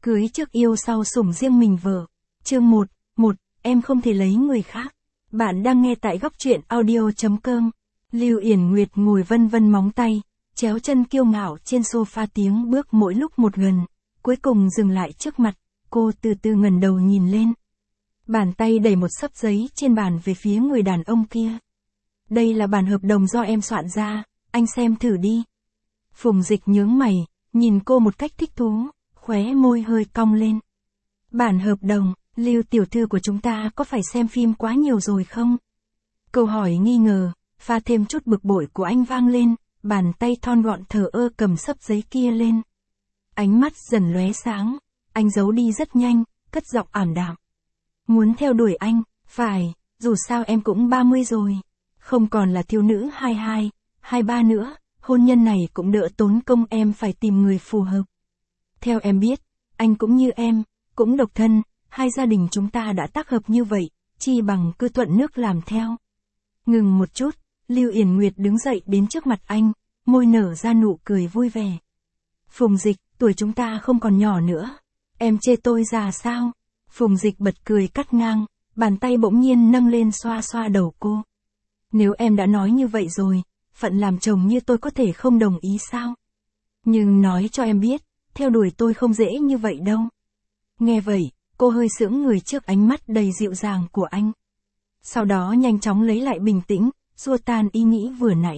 Cưới trước yêu sau sủng riêng mình vợ. Chương 1, em không thể lấy người khác. Bạn đang nghe tại góc truyện audio.com. Lưu Yển Nguyệt ngồi vân vân móng tay, chéo chân kiêu ngạo trên sofa tiếng bước mỗi lúc một gần, cuối cùng dừng lại trước mặt, cô từ từ ngẩng đầu nhìn lên. Bàn tay đẩy một xấp giấy trên bàn về phía người đàn ông kia. Đây là bản hợp đồng do em soạn ra, anh xem thử đi. Phùng Dịch nhướng mày, nhìn cô một cách thích thú, khóe môi hơi cong lên. Bản hợp đồng, Lưu tiểu thư của chúng ta có phải xem phim quá nhiều rồi không? Câu hỏi nghi ngờ, pha thêm chút bực bội của anh vang lên, bàn tay thon gọn thờ ơ cầm xấp giấy kia lên. Ánh mắt dần lóe sáng, anh giấu đi rất nhanh, cất giọng ảm đạm. Muốn theo đuổi anh, phải, dù sao em cũng 30 rồi, không còn là thiếu nữ 22, 23 nữa, hôn nhân này cũng đỡ tốn công em phải tìm người phù hợp. Theo em biết, anh cũng như em, cũng độc thân, hai gia đình chúng ta đã tác hợp như vậy, chi bằng cứ thuận nước làm theo. Ngừng một chút, Lưu Yển Nguyệt đứng dậy đến trước mặt anh, môi nở ra nụ cười vui vẻ. Phùng Dịch, tuổi chúng ta không còn nhỏ nữa, em chê tôi già sao? Phùng Dịch bật cười cắt ngang, bàn tay bỗng nhiên nâng lên xoa xoa đầu cô. Nếu em đã nói như vậy rồi, phận làm chồng như tôi có thể không đồng ý sao? Nhưng nói cho em biết, theo đuổi tôi không dễ như vậy đâu. Nghe vậy, cô hơi sững người trước ánh mắt đầy dịu dàng của anh. Sau đó nhanh chóng lấy lại bình tĩnh, xua tan ý nghĩ vừa nãy.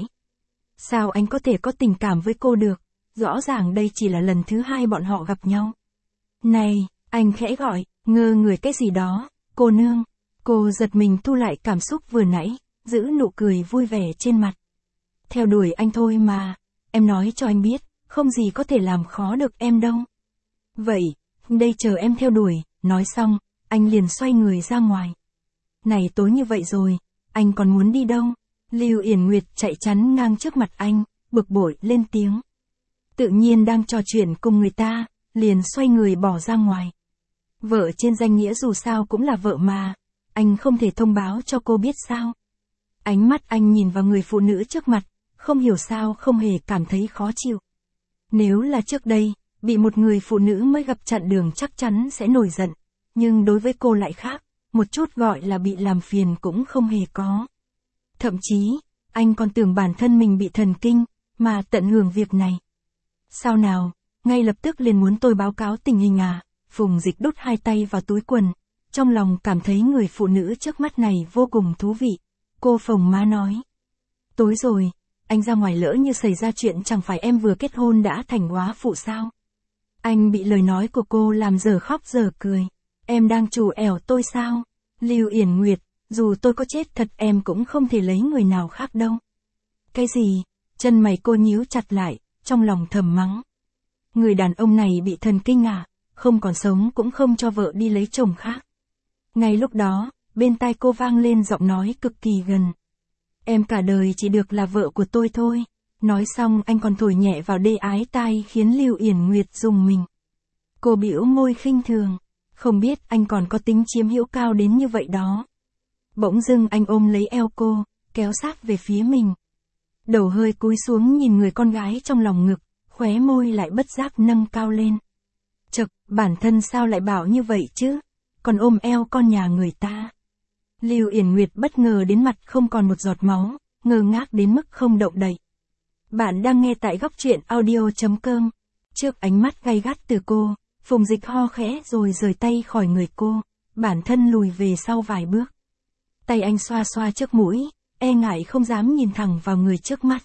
Sao anh có thể có tình cảm với cô được? Rõ ràng đây chỉ là lần thứ hai bọn họ gặp nhau. Này, anh khẽ gọi, ngơ người cái gì đó, cô nương. Cô giật mình thu lại cảm xúc vừa nãy, giữ nụ cười vui vẻ trên mặt. Theo đuổi anh thôi mà, em nói cho anh biết, không gì có thể làm khó được em đâu. Vậy, đây chờ em theo đuổi, nói xong, anh liền xoay người ra ngoài. Này tối như vậy rồi, anh còn muốn đi đâu? Lưu Yển Nguyệt chạy chắn ngang trước mặt anh, bực bội lên tiếng. Tự nhiên đang trò chuyện cùng người ta, liền xoay người bỏ ra ngoài. Vợ trên danh nghĩa dù sao cũng là vợ mà, anh không thể thông báo cho cô biết sao? Ánh mắt anh nhìn vào người phụ nữ trước mặt, không hiểu sao không hề cảm thấy khó chịu. Nếu là trước đây, bị một người phụ nữ mới gặp chặn đường chắc chắn sẽ nổi giận, nhưng đối với cô lại khác, một chút gọi là bị làm phiền cũng không hề có. Thậm chí, anh còn tưởng bản thân mình bị thần kinh, mà tận hưởng việc này. Sao nào, ngay lập tức liền muốn tôi báo cáo tình hình à? Phùng Dịch đút hai tay vào túi quần, trong lòng cảm thấy người phụ nữ trước mắt này vô cùng thú vị. Cô phồng má nói. Tối rồi, anh ra ngoài lỡ như xảy ra chuyện chẳng phải em vừa kết hôn đã thành góa phụ sao? Anh bị lời nói của cô làm giờ khóc giờ cười. Em đang trù ẻo tôi sao? Lưu Yển Nguyệt, dù tôi có chết thật em cũng không thể lấy người nào khác đâu. Cái gì? Chân mày cô nhíu chặt lại, trong lòng thầm mắng. Người đàn ông này bị thần kinh à, không còn sống cũng không cho vợ đi lấy chồng khác. Ngay lúc đó, bên tai cô vang lên giọng nói cực kỳ gần. Em cả đời chỉ được là vợ của tôi thôi. Nói xong anh còn thổi nhẹ vào đê ái tai khiến Lưu Yển Nguyệt rùng mình. Cô bĩu môi khinh thường. Không biết anh còn có tính chiếm hữu cao đến như vậy đó. Bỗng dưng anh ôm lấy eo cô, kéo sát về phía mình. Đầu hơi cúi xuống nhìn người con gái trong lòng ngực, khóe môi lại bất giác nâng cao lên. Chậc, bản thân sao lại bảo như vậy chứ? Còn ôm eo con nhà người ta. Lưu Yển Nguyệt bất ngờ đến mặt không còn một giọt máu, ngơ ngác đến mức không động đậy. Bạn đang nghe tại góc truyện audio.com. Trước ánh mắt gay gắt từ cô, Phùng Dịch ho khẽ rồi rời tay khỏi người cô, bản thân lùi về sau vài bước. Tay anh xoa xoa trước mũi, e ngại không dám nhìn thẳng vào người trước mắt.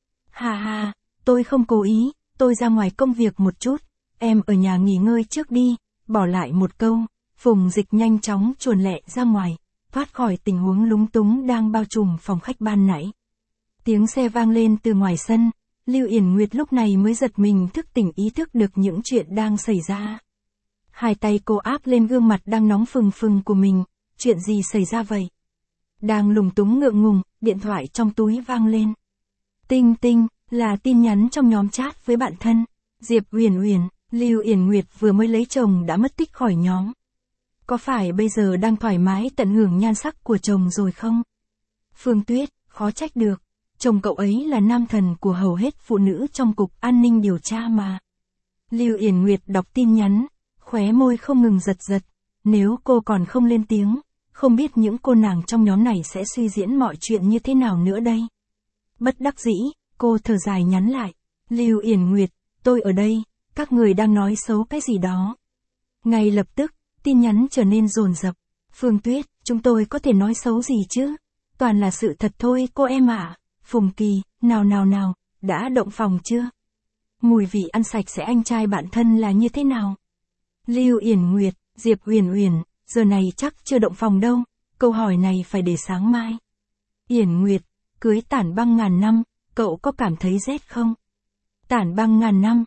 Hà hà, tôi không cố ý, tôi ra ngoài công việc một chút, em ở nhà nghỉ ngơi trước đi, bỏ lại một câu, Phùng Dịch nhanh chóng chuồn lẹ ra ngoài, thoát khỏi tình huống lúng túng đang bao trùm phòng khách ban nãy. Tiếng xe vang lên từ ngoài sân, Lưu Yển Nguyệt lúc này mới giật mình thức tỉnh ý thức được những chuyện đang xảy ra. Hai tay cô áp lên gương mặt đang nóng phừng phừng của mình, chuyện gì xảy ra vậy? Đang lúng túng ngượng ngùng, điện thoại trong túi vang lên. Tinh tinh, là tin nhắn trong nhóm chat với bạn thân. Diệp Uyển Uyển, Lưu Yển Nguyệt vừa mới lấy chồng đã mất tích khỏi nhóm. Có phải bây giờ đang thoải mái tận hưởng nhan sắc của chồng rồi không? Phương Tuyết, khó trách được. Chồng cậu ấy là nam thần của hầu hết phụ nữ trong cục an ninh điều tra mà. Lưu Yển Nguyệt đọc tin nhắn, Khóe môi không ngừng giật giật, nếu cô còn không lên tiếng, không biết những cô nàng trong nhóm này sẽ suy diễn mọi chuyện như thế nào nữa đây. Bất đắc dĩ, cô thở dài nhắn lại, Lưu Yển Nguyệt, tôi ở đây, các người đang nói xấu cái gì đó. Ngay lập tức, tin nhắn trở nên dồn dập. Phương Tuyết, chúng tôi có thể nói xấu gì chứ? Toàn là sự thật thôi cô em ạ. Phùng Kỳ, nào, đã động phòng chưa? Mùi vị ăn sạch sẽ anh trai bạn thân là như thế nào? Lưu Yển Nguyệt, Diệp Uyển Uyển, giờ này chắc chưa động phòng đâu, câu hỏi này phải để sáng mai. Yển Nguyệt, cưới Tản Băng ngàn năm, cậu có cảm thấy rét không? Tản Băng ngàn năm,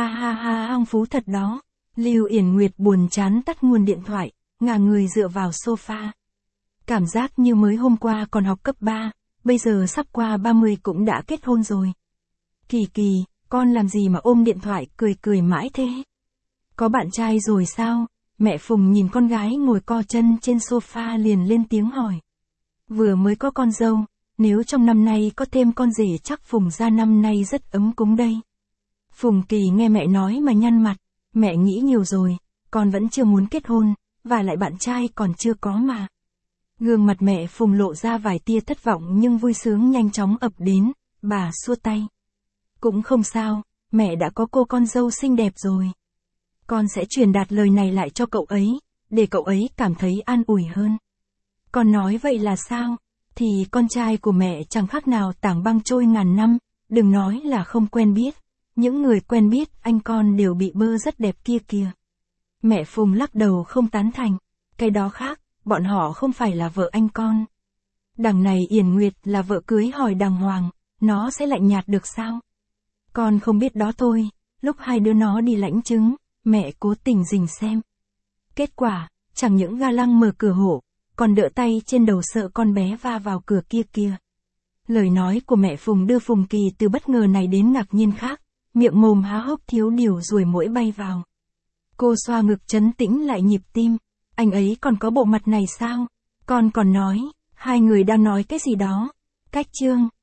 ha, phong phú thật đó. Lưu Yển Nguyệt buồn chán tắt nguồn điện thoại, ngả người dựa vào sofa. Cảm giác như mới hôm qua còn học cấp 3, bây giờ sắp qua 30 cũng đã kết hôn rồi. Kỳ Kỳ, con làm gì mà ôm điện thoại cười mãi thế? Có bạn trai rồi sao? Mẹ Phùng nhìn con gái ngồi co chân trên sofa liền lên tiếng hỏi. Vừa mới có con dâu, nếu trong năm nay có thêm con rể chắc Phùng gia năm nay rất ấm cúng đây. Phùng Kỳ nghe mẹ nói mà nhăn mặt, mẹ nghĩ nhiều rồi, con vẫn chưa muốn kết hôn, và lại bạn trai còn chưa có mà. Gương mặt mẹ Phùng lộ ra vài tia thất vọng nhưng vui sướng nhanh chóng ập đến, bà xua tay. Cũng không sao, mẹ đã có cô con dâu xinh đẹp rồi. Con sẽ truyền đạt lời này lại cho cậu ấy, để cậu ấy cảm thấy an ủi hơn. Con nói vậy là sao? Thì con trai của mẹ chẳng khác nào tảng băng trôi ngàn năm, đừng nói là không quen biết. Những người quen biết anh con đều bị bơ rất đẹp kia kìa. Mẹ Phùng lắc đầu không tán thành. Cái đó khác, bọn họ không phải là vợ anh con. Đằng này Yển Nguyệt là vợ cưới hỏi đàng hoàng, nó sẽ lạnh nhạt được sao? Con không biết đó thôi, lúc hai đứa nó đi lãnh chứng, mẹ cố tình rình xem. Kết quả, chẳng những ga lăng mở cửa hộ, còn đỡ tay trên đầu sợ con bé va vào cửa kia kìa. Lời nói của mẹ Phùng đưa Phùng Kỳ từ bất ngờ này đến ngạc nhiên khác, miệng mồm há hốc thiếu điều ruồi muỗi bay vào. Cô xoa ngực trấn tĩnh lại nhịp tim, anh ấy còn có bộ mặt này sao? Con còn nói, hai người đang nói cái gì đó. Cách chương